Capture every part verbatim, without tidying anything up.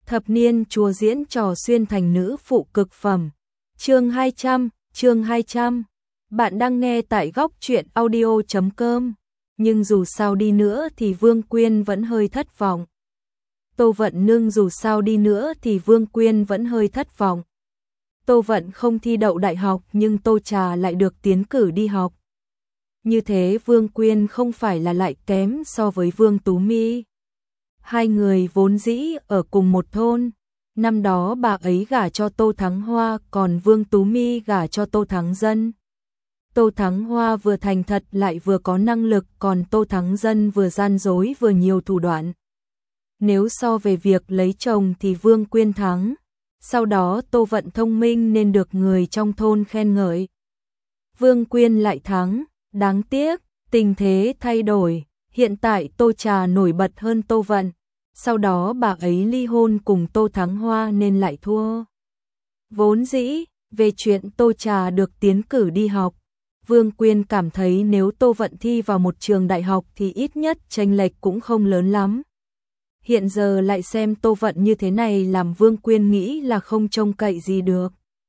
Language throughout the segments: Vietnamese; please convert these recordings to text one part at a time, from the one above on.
Thập niên chùa diễn trò xuyên thành nữ phụ cực phẩm. Chương hai trăm, chương hai trăm. Bạn đang nghe tại góc truyện audio chấm com. Nhưng dù sao đi nữa thì Vương Quyên vẫn hơi thất vọng. Tô Vận Nương dù sao đi nữa thì Vương Quyên vẫn hơi thất vọng. Tô Vận không thi đậu đại học nhưng Tô Trà lại được tiến cử đi học. Như thế Vương Quyên không phải là lại kém so với Vương Tú My. Hai người vốn dĩ ở cùng một thôn, năm đó bà ấy gả cho Tô Thắng Hoa còn Vương Tú My gả cho Tô Thắng Dân. Tô Thắng Hoa vừa thành thật lại vừa có năng lực còn Tô Thắng Dân vừa gian dối vừa nhiều thủ đoạn. Nếu so về việc lấy chồng thì Vương Quyên thắng, sau đó Tô Vận thông minh nên được người trong thôn khen ngợi. Vương Quyên lại thắng, đáng tiếc, tình thế thay đổi. Hiện tại Tô Trà nổi bật hơn Tô Vận, sau đó bà ấy ly hôn cùng Tô Thắng Hoa nên lại thua. Vốn dĩ, về chuyện Tô Trà được tiến cử đi học, Vương Quyên cảm thấy nếu Tô Vận thi vào một trường đại học thì ít nhất chênh lệch cũng không lớn lắm. Hiện giờ lại xem Tô Vận như thế này làm Vương Quyên nghĩ là không trông cậy gì được.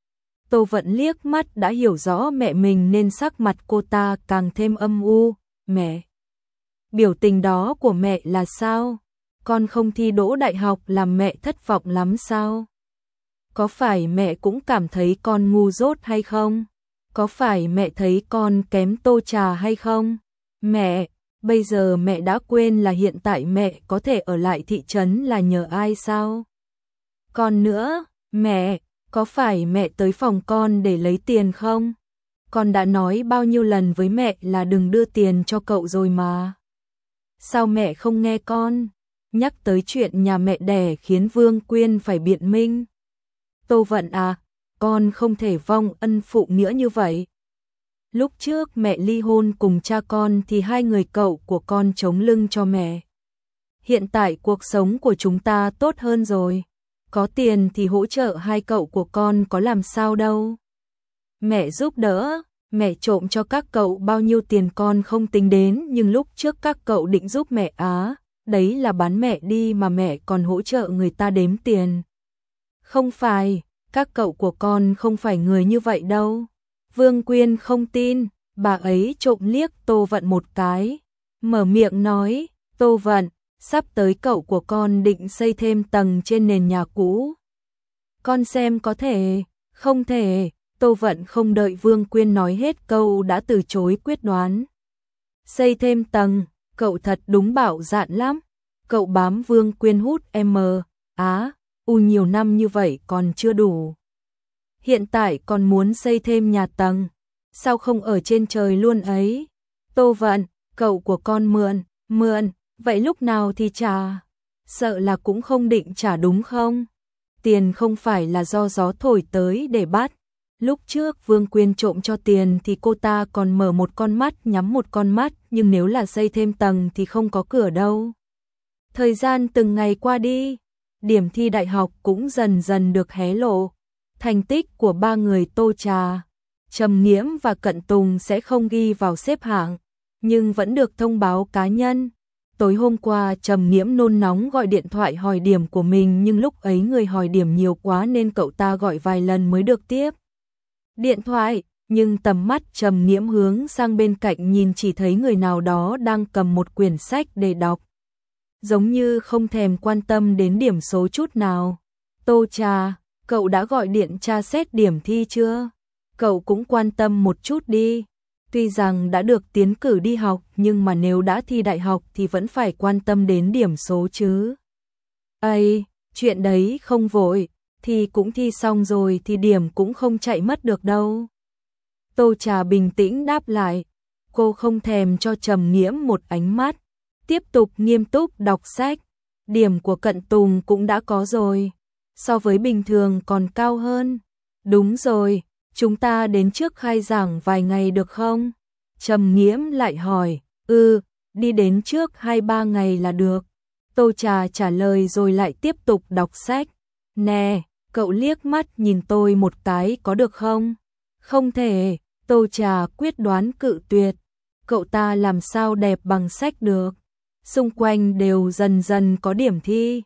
Tô Vận liếc mắt đã hiểu rõ mẹ mình nên sắc mặt cô ta càng thêm âm u. Mẹ! Biểu tình đó của mẹ là sao? Con không thi đỗ đại học làm mẹ thất vọng lắm sao? Có phải mẹ cũng cảm thấy con ngu dốt hay không? Có phải mẹ thấy con kém Tô Trà hay không? Mẹ, bây giờ mẹ đã quên là hiện tại mẹ có thể ở lại thị trấn là nhờ ai sao? Còn nữa, mẹ, có phải mẹ tới phòng con để lấy tiền không? Con đã nói bao nhiêu lần với mẹ là đừng đưa tiền cho cậu rồi mà. Sao mẹ không nghe con? Nhắc tới chuyện nhà mẹ đẻ khiến Vương Quyên phải biện minh. Tô Vận à, con không thể vong ân phụ nghĩa như vậy. Lúc trước mẹ ly hôn cùng cha con thì hai người cậu của con chống lưng cho mẹ. Hiện tại cuộc sống của chúng ta tốt hơn rồi. Có tiền thì hỗ trợ hai cậu của con có làm sao đâu. Mẹ giúp đỡ, mẹ trộm cho các cậu bao nhiêu tiền con không tính đến nhưng lúc trước các cậu định giúp mẹ á, đấy là bán mẹ đi mà mẹ còn hỗ trợ người ta đếm tiền. Không phải, các cậu của con không phải người như vậy đâu. Vương Quyên không tin, bà ấy trộm liếc Tô Vận một cái, mở miệng nói, Tô Vận, sắp tới cậu của con định xây thêm tầng trên nền nhà cũ. Con xem có thể, không thể. Tô Vận không đợi Vương Quyên nói hết câu đã từ chối quyết đoán. Xây thêm tầng, cậu thật đúng bạo dạn lắm. Cậu bám Vương Quyên hút em á, u nhiều năm như vậy còn chưa đủ. Hiện tại còn muốn xây thêm nhà tầng, sao không ở trên trời luôn ấy? Tô Vận, cậu của con mượn, mượn, vậy lúc nào thì trả? Sợ là cũng không định trả đúng không? Tiền không phải là do gió thổi tới để bắt. Lúc trước Vương Quyên trộm cho tiền thì cô ta còn mở một con mắt nhắm một con mắt, nhưng nếu là xây thêm tầng thì không có cửa đâu. Thời gian từng ngày qua đi, điểm thi đại học cũng dần dần được hé lộ. Thành tích của ba người Tô Trà, Trầm Nghiễm và Cận Tùng sẽ không ghi vào xếp hạng, nhưng vẫn được thông báo cá nhân. Tối hôm qua Trầm Nghiễm nôn nóng gọi điện thoại hỏi điểm của mình nhưng lúc ấy người hỏi điểm nhiều quá nên cậu ta gọi vài lần mới được tiếp điện thoại, nhưng tầm mắt Trầm Nghiễm hướng sang bên cạnh nhìn chỉ thấy người nào đó đang cầm một quyển sách để đọc. Giống như không thèm quan tâm đến điểm số chút nào. Tô Trà, cậu đã gọi điện tra xét điểm thi chưa? Cậu cũng quan tâm một chút đi. Tuy rằng đã được tiến cử đi học nhưng mà nếu đã thi đại học thì vẫn phải quan tâm đến điểm số chứ. Ây, chuyện đấy không vội. Thì cũng thi xong rồi thì điểm cũng không chạy mất được đâu. Tô Trà bình tĩnh đáp lại, cô không thèm cho Trầm Nghiễm một ánh mắt, tiếp tục nghiêm túc đọc sách. Điểm của Cận Tùng cũng đã có rồi, so với bình thường còn cao hơn. Đúng rồi, chúng ta đến trước khai giảng vài ngày được không? Trầm Nghiễm lại hỏi, ừ, đi đến trước hai ba ngày là được. Tô Trà trả lời rồi lại tiếp tục đọc sách. Nè, cậu liếc mắt nhìn tôi một cái có được không? Không thể, Tô Trà quyết đoán cự tuyệt. Cậu ta làm sao đẹp bằng sách được. Xung quanh đều dần dần có điểm thi.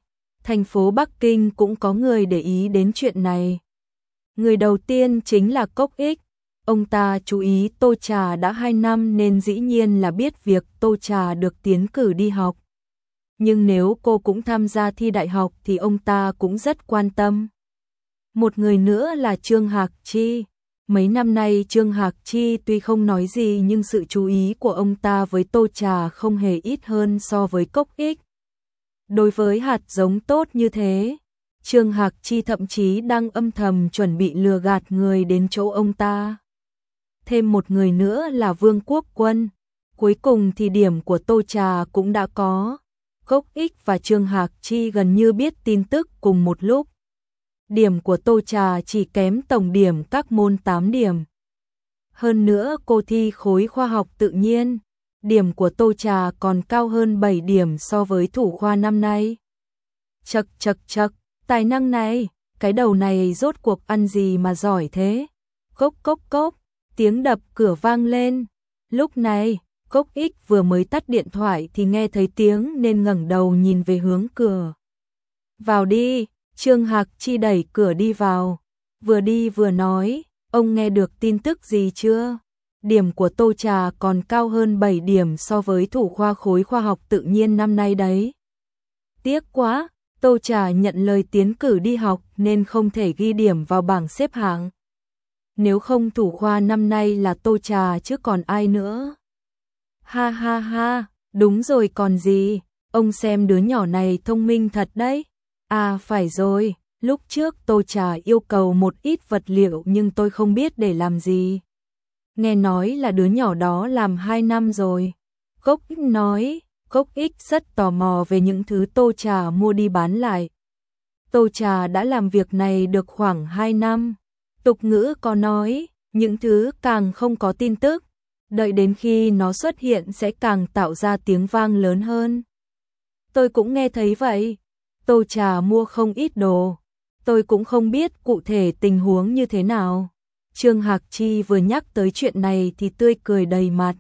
thành phố Bắc Kinh cũng có người để ý đến chuyện này. Người đầu tiên chính là Cốc Ích. Ông ta chú ý Tô Trà đã hai năm nên dĩ nhiên là biết việc Tô Trà được tiến cử đi học. Nhưng nếu cô cũng tham gia thi đại học thì ông ta cũng rất quan tâm. Một người nữa là Trương Hạc Chi. Mấy năm nay Trương Hạc Chi tuy không nói gì nhưng sự chú ý của ông ta với Tô Trà không hề ít hơn so với Cốc Ích. Đối với hạt giống tốt như thế, Trương Hạc Chi thậm chí đang âm thầm chuẩn bị lừa gạt người đến chỗ ông ta. Thêm một người nữa là Vương Quốc Quân. Cuối cùng thì điểm của Tô Trà cũng đã có. Cốc Ích và Trương Hạc Chi gần như biết tin tức cùng một lúc. Điểm của Tô Trà chỉ kém tổng điểm các môn tám điểm. Hơn nữa cô thi khối khoa học tự nhiên. Điểm của Tô Trà còn cao hơn bảy điểm so với thủ khoa năm nay. Chậc chậc chậc, tài năng này, cái đầu này rốt cuộc ăn gì mà giỏi thế? Cốc cốc cốc, tiếng đập cửa vang lên. Lúc này, Cốc Ích vừa mới tắt điện thoại thì nghe thấy tiếng nên ngẩng đầu nhìn về hướng cửa. Vào đi, Trương Hạc Chi đẩy cửa đi vào. Vừa đi vừa nói, ông nghe được tin tức gì chưa? Điểm của Tô Trà còn cao hơn bảy điểm so với thủ khoa khối khoa học tự nhiên năm nay đấy. Tiếc quá, Tô Trà nhận lời tiến cử đi học nên không thể ghi điểm vào bảng xếp hạng. Nếu không thủ khoa năm nay là Tô Trà chứ còn ai nữa. Ha ha ha, đúng rồi còn gì, ông xem đứa nhỏ này thông minh thật đấy. À phải rồi, lúc trước Tô Trà yêu cầu một ít vật liệu nhưng tôi không biết để làm gì. Nghe nói là đứa nhỏ đó làm hai năm rồi. Cốc Ích nói, Cốc Ích rất tò mò về những thứ Tô Trà mua đi bán lại. Tô Trà đã làm việc này được khoảng hai năm. Tục ngữ có nói, những thứ càng không có tin tức, đợi đến khi nó xuất hiện sẽ càng tạo ra tiếng vang lớn hơn. Tôi cũng nghe thấy vậy. Tô Trà mua không ít đồ. Tôi cũng không biết cụ thể tình huống như thế nào. Trương Hạc Chi vừa nhắc tới chuyện này thì tươi cười đầy mặt.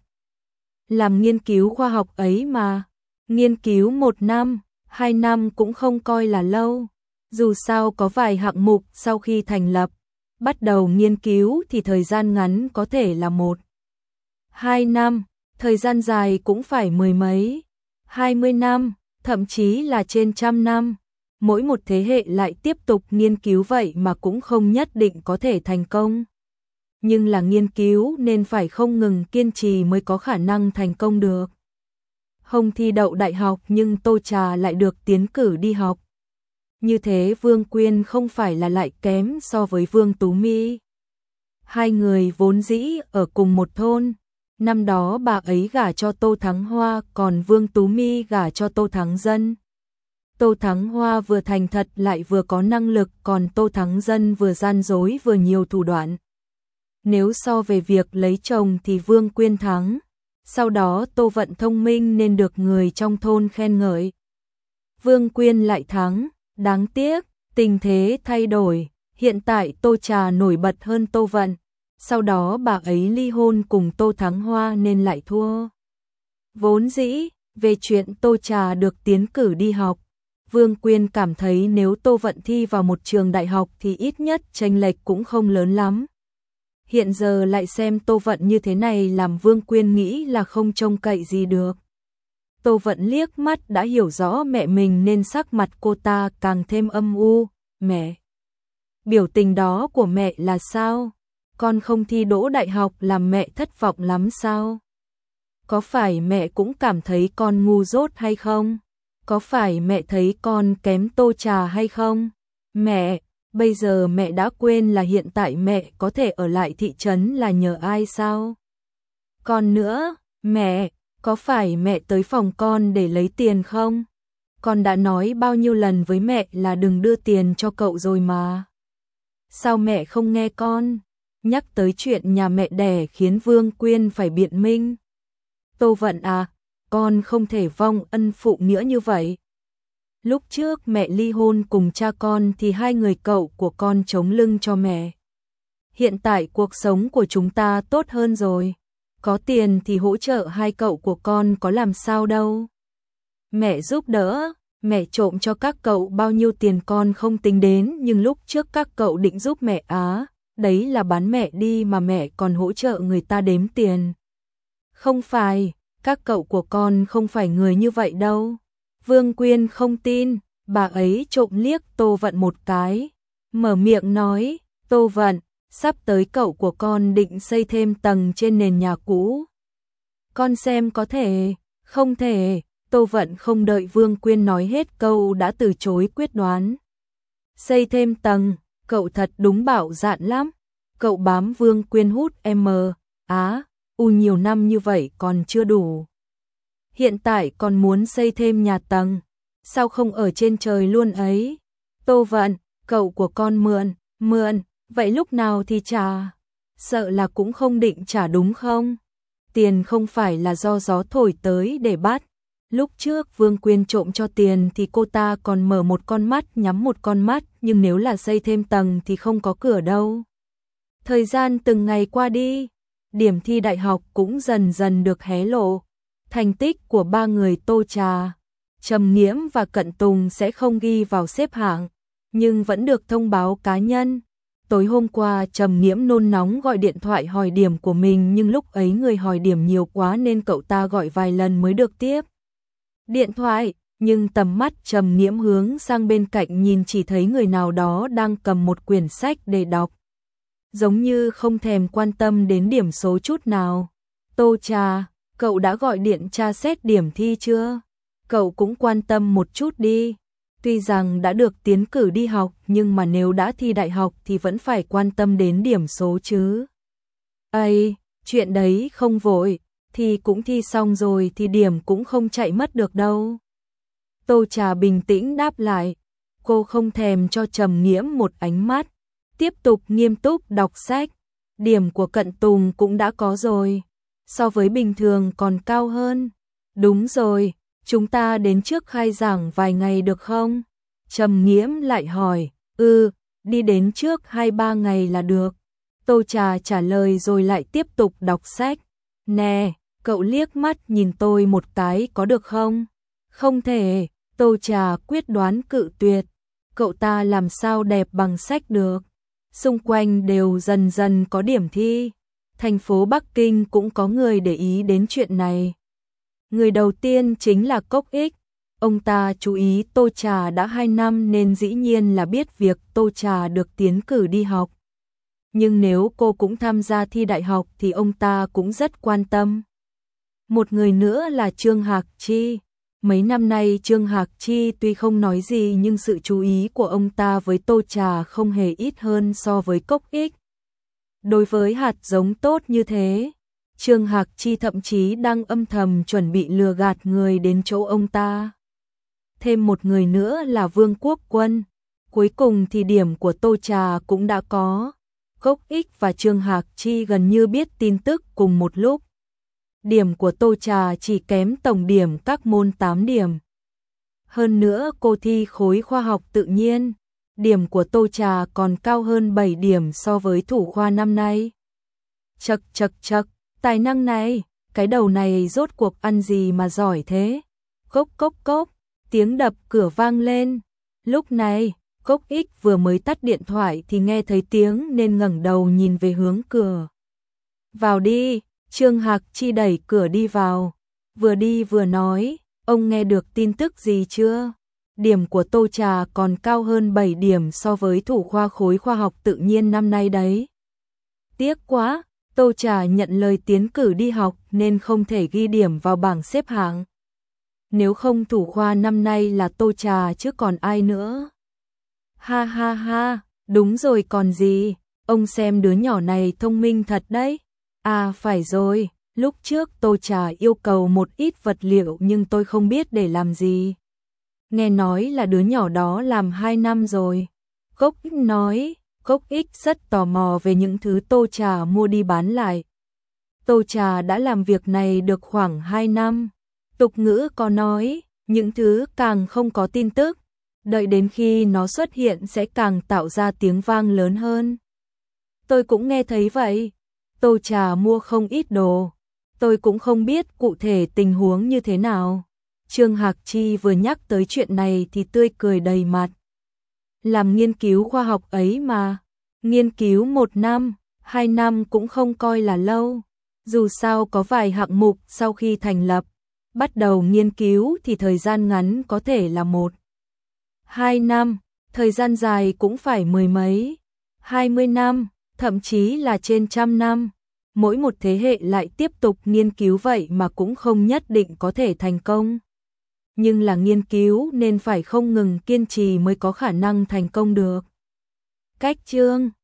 Làm nghiên cứu khoa học ấy mà. Nghiên cứu một năm, hai năm cũng không coi là lâu. Dù sao có vài hạng mục sau khi thành lập. Bắt đầu nghiên cứu thì thời gian ngắn có thể là một, hai năm, thời gian dài cũng phải mười mấy, hai mươi năm, thậm chí là trên trăm năm. Mỗi một thế hệ lại tiếp tục nghiên cứu vậy mà cũng không nhất định có thể thành công. Nhưng là nghiên cứu nên phải không ngừng kiên trì mới có khả năng thành công được. Hồng thi đậu đại học nhưng Tô Trà lại được tiến cử đi học. Như thế Vương Quyên không phải là lại kém so với Vương Tú My. Hai người vốn dĩ ở cùng một thôn. Năm đó bà ấy gả cho Tô Thắng Hoa còn Vương Tú My gả cho Tô Thắng Dân. Tô Thắng Hoa vừa thành thật lại vừa có năng lực còn Tô Thắng Dân vừa gian dối vừa nhiều thủ đoạn. Nếu so về việc lấy chồng thì Vương Quyên thắng. Sau đó Tô Vận thông minh nên được người trong thôn khen ngợi. Vương Quyên lại thắng. Đáng tiếc, tình thế thay đổi, hiện tại Tô Trà nổi bật hơn Tô Vận, sau đó bà ấy ly hôn cùng Tô Thắng Hoa nên lại thua. Vốn dĩ, về chuyện Tô Trà được tiến cử đi học, Vương Quyên cảm thấy nếu Tô Vận thi vào một trường đại học thì ít nhất chênh lệch cũng không lớn lắm. Hiện giờ lại xem Tô Vận như thế này làm Vương Quyên nghĩ là không trông cậy gì được. Tô Vận liếc mắt đã hiểu rõ mẹ mình nên sắc mặt cô ta càng thêm âm u. Mẹ! Biểu tình đó của mẹ là sao? Con không thi đỗ đại học làm mẹ thất vọng lắm sao? Có phải mẹ cũng cảm thấy con ngu dốt hay không? Có phải mẹ thấy con kém Tô Trà hay không? Mẹ! Bây giờ mẹ đã quên là hiện tại mẹ có thể ở lại thị trấn là nhờ ai sao? Còn nữa, mẹ! Có phải mẹ tới phòng con để lấy tiền không? Con đã nói bao nhiêu lần với mẹ là đừng đưa tiền cho cậu rồi mà. Sao mẹ không nghe con? Nhắc tới chuyện nhà mẹ đẻ khiến Vương Quyên phải biện minh. Tô Vận à, con không thể vong ân phụ nghĩa như vậy. Lúc trước mẹ ly hôn cùng cha con thì hai người cậu của con chống lưng cho mẹ. Hiện tại cuộc sống của chúng ta tốt hơn rồi. Có tiền thì hỗ trợ hai cậu của con có làm sao đâu. Mẹ giúp đỡ, Mẹ trộm cho các cậu bao nhiêu tiền con không tính đến, nhưng lúc trước các cậu định giúp mẹ á, đấy là bán mẹ đi mà mẹ còn hỗ trợ người ta đếm tiền. Không phải, các cậu của con không phải người như vậy đâu. Vương Quyên không tin, bà ấy trộm liếc Tô Vận một cái, mở miệng nói, Tô Vận, sắp tới cậu của con định xây thêm tầng trên nền nhà cũ. Con xem có thể, không thể. Tô Vận không đợi Vương Quyên nói hết câu đã từ chối quyết đoán. Xây thêm tầng, cậu thật đúng bạo dạn lắm. Cậu bám Vương Quyên hút em á, u nhiều năm như vậy còn chưa đủ. Hiện tại còn muốn xây thêm nhà tầng, sao không ở trên trời luôn ấy? Tô Vận, cậu của con mượn, mượn, vậy lúc nào thì trả? Sợ là cũng không định trả đúng không? Tiền không phải là do gió thổi tới để bắt. Lúc trước Vương Quyên trộm cho tiền thì cô ta còn mở một con mắt nhắm một con mắt, nhưng nếu là xây thêm tầng thì không có cửa đâu. Thời gian từng ngày qua đi, điểm thi đại học cũng dần dần được hé lộ. Thành tích của ba người Tô Trà, Trầm Nghiễm và Cận Tùng sẽ không ghi vào xếp hạng, nhưng vẫn được thông báo cá nhân. Tối hôm qua Trầm Nghiễm nôn nóng gọi điện thoại hỏi điểm của mình, nhưng lúc ấy người hỏi điểm nhiều quá nên cậu ta gọi vài lần mới được tiếp điện thoại, nhưng tầm mắt Trầm Nghiễm hướng sang bên cạnh nhìn chỉ thấy người nào đó đang cầm một quyển sách để đọc. Giống như không thèm quan tâm đến điểm số chút nào. Tô Trà, cậu đã gọi điện tra xét điểm thi chưa? Cậu cũng quan tâm một chút đi. Tuy rằng đã được tiến cử đi học, nhưng mà nếu đã thi đại học thì vẫn phải quan tâm đến điểm số chứ. Ây, chuyện đấy không vội. Thì cũng thi xong rồi thì điểm cũng không chạy mất được đâu. Tô Trà bình tĩnh đáp lại, cô không thèm cho Trầm Nghiễm một ánh mắt, tiếp tục nghiêm túc đọc sách. Điểm của Cận Tùng cũng đã có rồi, so với bình thường còn cao hơn. Đúng rồi, chúng ta đến trước khai giảng vài ngày được không? Trầm Nghiễm lại hỏi, ừ, đi đến trước hai ba ngày là được. Tô Trà trả lời rồi lại tiếp tục đọc sách. Nè, cậu liếc mắt nhìn tôi một cái có được không? Không thể, Tô Trà quyết đoán cự tuyệt. Cậu ta làm sao đẹp bằng sách được? Xung quanh đều dần dần có điểm thi. Thành phố Bắc Kinh cũng có người để ý đến chuyện này. Người đầu tiên chính là Cốc Ích. Ông ta chú ý Tô Trà đã hai năm nên dĩ nhiên là biết việc Tô Trà được tiến cử đi học. Nhưng nếu cô cũng tham gia thi đại học thì ông ta cũng rất quan tâm. Một người nữa là Trương Hạc Chi. Mấy năm nay Trương Hạc Chi tuy không nói gì nhưng sự chú ý của ông ta với Tô Trà không hề ít hơn so với Cốc Ích. Đối với hạt giống tốt như thế, Trương Hạc Chi thậm chí đang âm thầm chuẩn bị lừa gạt người đến chỗ ông ta. Thêm một người nữa là Vương Quốc Quân. Cuối cùng thì điểm của Tô Trà cũng đã có. Cốc Ích và Trương Hạc Chi gần như biết tin tức cùng một lúc. Điểm của Tô Trà chỉ kém tổng điểm các môn tám điểm. Hơn nữa cô thi khối khoa học tự nhiên, điểm của Tô Trà còn cao hơn bảy điểm so với thủ khoa năm nay. Chậc chậc chậc, tài năng này, cái đầu này rốt cuộc ăn gì mà giỏi thế? Cốc cốc cốc, tiếng đập cửa vang lên. Lúc này, Cốc Ích vừa mới tắt điện thoại thì nghe thấy tiếng nên ngẩng đầu nhìn về hướng cửa. Vào đi. Trương Hạc Chi đẩy cửa đi vào, vừa đi vừa nói, ông nghe được tin tức gì chưa? Điểm của Tô Trà còn cao hơn bảy điểm so với thủ khoa khối khoa học tự nhiên năm nay đấy. Tiếc quá, Tô Trà nhận lời tiến cử đi học nên không thể ghi điểm vào bảng xếp hạng. Nếu không thủ khoa năm nay là Tô Trà chứ còn ai nữa. Ha ha ha, đúng rồi còn gì, ông xem đứa nhỏ này thông minh thật đấy. À phải rồi, lúc trước Tô Trà yêu cầu một ít vật liệu nhưng tôi không biết để làm gì. Nghe nói là đứa nhỏ đó làm hai năm rồi. Cốc Ích nói, Cốc Ích rất tò mò về những thứ Tô Trà mua đi bán lại. Tô Trà đã làm việc này được khoảng hai năm. Tục ngữ có nói, những thứ càng không có tin tức, đợi đến khi nó xuất hiện sẽ càng tạo ra tiếng vang lớn hơn. Tôi cũng nghe thấy vậy. Tô Trà mua không ít đồ, tôi cũng không biết cụ thể tình huống như thế nào. Trương Hạc Chi vừa nhắc tới chuyện này thì tươi cười đầy mặt. Làm nghiên cứu khoa học ấy mà, nghiên cứu một năm, hai năm cũng không coi là lâu. Dù sao có vài hạng mục sau khi thành lập, bắt đầu nghiên cứu thì thời gian ngắn có thể là một, hai năm, thời gian dài cũng phải mười mấy, hai mươi năm, thậm chí là trên trăm năm. Mỗi một thế hệ lại tiếp tục nghiên cứu vậy mà cũng không nhất định có thể thành công. Nhưng là nghiên cứu nên phải không ngừng kiên trì mới có khả năng thành công được. Cách chương